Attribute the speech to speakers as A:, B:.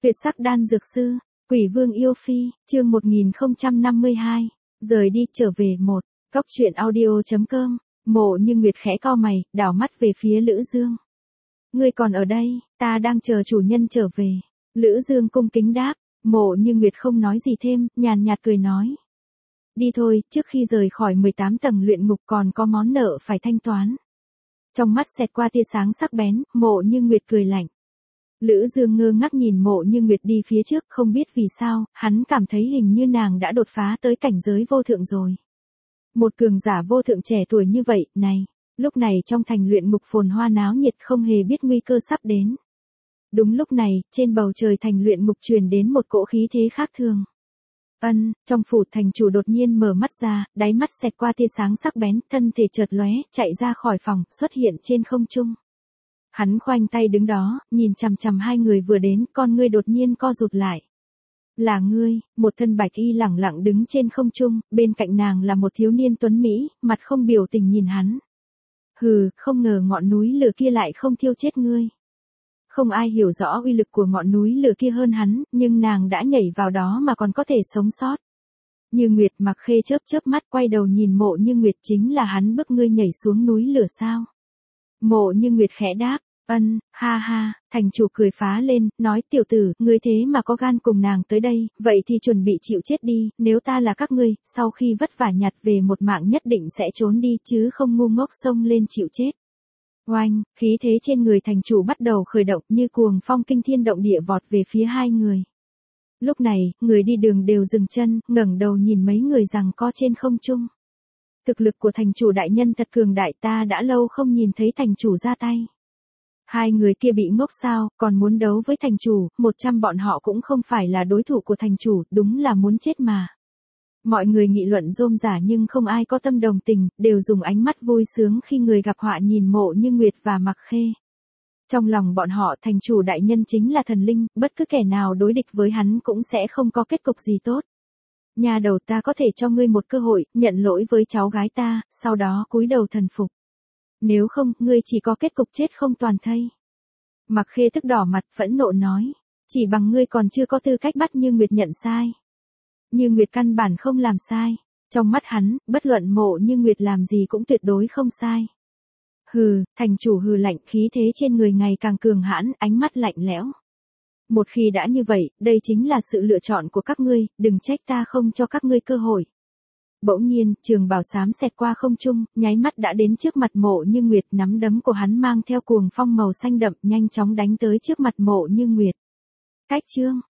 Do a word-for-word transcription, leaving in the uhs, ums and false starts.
A: Tuyệt sắc đan dược sư, Quỷ Vương yêu phi, chương một nghìn không trăm năm mươi hai, rời đi trở về một, Cóc truyện audio.com, Mộ Như Nguyệt khẽ cau mày, đảo mắt về phía Lữ Dương. Ngươi còn ở đây, ta đang chờ chủ nhân trở về. Lữ Dương cung kính đáp, Mộ Như Nguyệt không nói gì thêm, nhàn nhạt cười nói. Đi thôi, trước khi rời khỏi mười tám tầng luyện ngục còn có món nợ phải thanh toán. Trong mắt xẹt qua tia sáng sắc bén, Mộ Như Nguyệt cười lạnh. Lữ Dương ngơ ngác nhìn Mộ Như Nguyệt đi phía trước, không biết vì sao, hắn cảm thấy hình như nàng đã đột phá tới cảnh giới vô thượng rồi. Một cường giả vô thượng trẻ tuổi như vậy, này, lúc này trong thành luyện ngục phồn hoa náo nhiệt không hề biết nguy cơ sắp đến. Đúng lúc này, trên bầu trời thành luyện ngục truyền đến một cỗ khí thế khác thường. Ân, trong phủ thành chủ đột nhiên mở mắt ra, đáy mắt xẹt qua tia sáng sắc bén, thân thể chợt lóe, chạy ra khỏi phòng, xuất hiện trên không trung. Hắn khoanh tay đứng đó, nhìn chằm chằm hai người vừa đến, con ngươi đột nhiên co rụt lại. Là ngươi, một thân bạch y lẳng lặng đứng trên không trung, bên cạnh nàng là một thiếu niên tuấn Mỹ, mặt không biểu tình nhìn hắn. Hừ, không ngờ ngọn núi lửa kia lại không thiêu chết ngươi. Không ai hiểu rõ uy lực của ngọn núi lửa kia hơn hắn, nhưng nàng đã nhảy vào đó mà còn có thể sống sót. Như Nguyệt Mặc Khê chớp chớp mắt quay đầu nhìn Mộ Như Nguyệt, chính là hắn bức ngươi nhảy xuống núi lửa sao? Mộ Như Nguyệt khẽ đáp, ân, ha ha, thành chủ cười phá lên, nói tiểu tử, ngươi thế mà có gan cùng nàng tới đây, vậy thì chuẩn bị chịu chết đi, nếu ta là các ngươi, sau khi vất vả nhặt về một mạng nhất định sẽ trốn đi chứ không ngu ngốc xông lên chịu chết. Oanh, khí thế trên người thành chủ bắt đầu khởi động như cuồng phong kinh thiên động địa vọt về phía hai người. Lúc này, người đi đường đều dừng chân, ngẩng đầu nhìn mấy người giằng co trên không trung. Thực lực của thành chủ đại nhân thật cường đại, ta đã lâu không nhìn thấy thành chủ ra tay. Hai người kia bị ngốc sao, còn muốn đấu với thành chủ, một trăm bọn họ cũng không phải là đối thủ của thành chủ, đúng là muốn chết mà. Mọi người nghị luận rôm rả nhưng không ai có tâm đồng tình, đều dùng ánh mắt vui sướng khi người gặp họa nhìn Mộ Như Nguyệt và Mặc Khê. Trong lòng bọn họ thành chủ đại nhân chính là thần linh, bất cứ kẻ nào đối địch với hắn cũng sẽ không có kết cục gì tốt. Nhà đầu, ta có thể cho ngươi một cơ hội, nhận lỗi với cháu gái ta, sau đó cúi đầu thần phục. Nếu không, ngươi chỉ có kết cục chết không toàn thây. Mặc Khê tức đỏ mặt phẫn nộ nói, chỉ bằng ngươi còn chưa có tư cách bắt Như Nguyệt nhận sai. Như Nguyệt căn bản không làm sai, trong mắt hắn, bất luận Mộ Như Nguyệt làm gì cũng tuyệt đối không sai. Hừ, thành chủ hừ lạnh, khí thế trên người ngày càng cường hãn, ánh mắt lạnh lẽo. Một khi đã như vậy, đây chính là sự lựa chọn của các ngươi, đừng trách ta không cho các ngươi cơ hội. Bỗng nhiên, trường bào xám xẹt qua không trung, nháy mắt đã đến trước mặt Mộ Như Nguyệt, nắm đấm của hắn mang theo cuồng phong màu xanh đậm, nhanh chóng đánh tới trước mặt Mộ Như Nguyệt. Cách chương,